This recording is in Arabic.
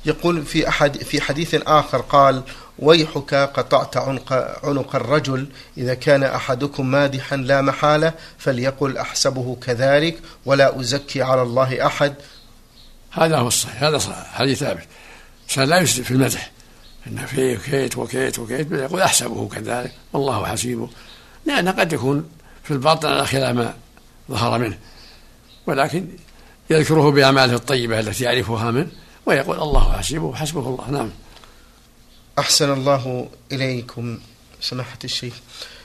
يقول في حديث آخر قال: ويحك قطعت عنق الرجل، إذا كان أحدكم مادحا لا محالة فليقل أحسبه كذلك ولا أزكي على الله أحد. هذا هو الصحيح، هذا صحيح، حديث ثابت. لا يسرف في المدح، إن فيه كيت وكيت وكيت، بل يقول أحسبه كذلك والله حسيبه، لأنه قد يكون في الباطن على خلاف ما ظهر منه، ولكن يذكره بأعماله الطيبة التي يعرفها منه ويقول الله حسيبه وحسبه الله. نعم. أحسن الله إليكم سماحة الشيخ.